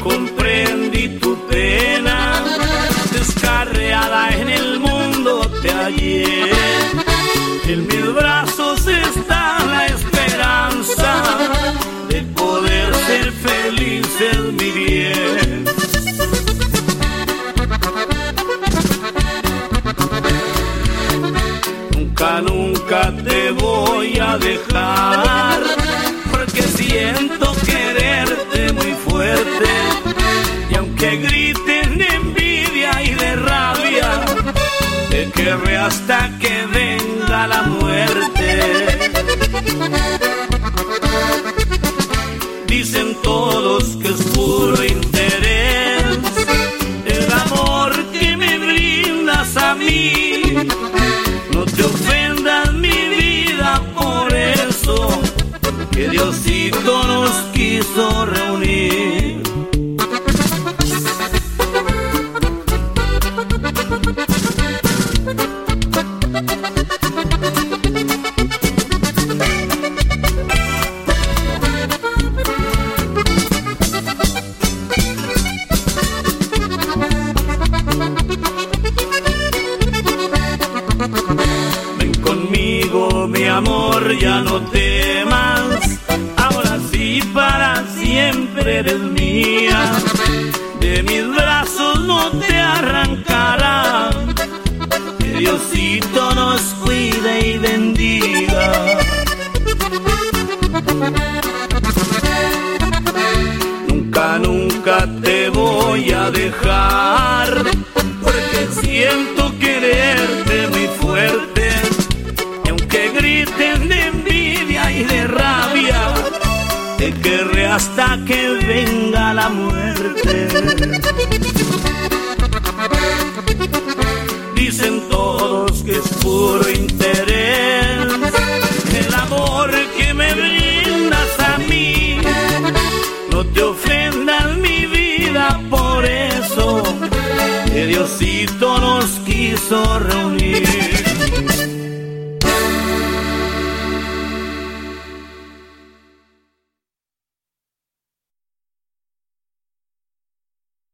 comprendí tu pena, descarriada en el mundo te hallé. En mis brazos está la esperanza de poder ser felices, mi bien. Nunca, nunca te voy a dejar, porque siento quererte muy fuerte. Y aunque griten de envidia y de rabia, te querré hasta que venga la muerte. Dicen todos que es puro interés el amor que me brindas a mí. No te ofendas, mi vida, por eso que Diosito nos quiso reunir. Ven conmigo, mi amor, ya no temas. Ahora sí, para siempre eres mía. De mis brazos no te arrancarán. Que Diosito nos cuide y bendiga. Nunca, nunca te voy a dejar, porque siento quererte muy fuerte. Y aunque griten de envidia y de rabia, te querré hasta que venga la muerte. Dicen todos que es puro interés el amor que me brindas a mí. No te ofendas, mi vida, por eso que Diosito nos quiso reunir.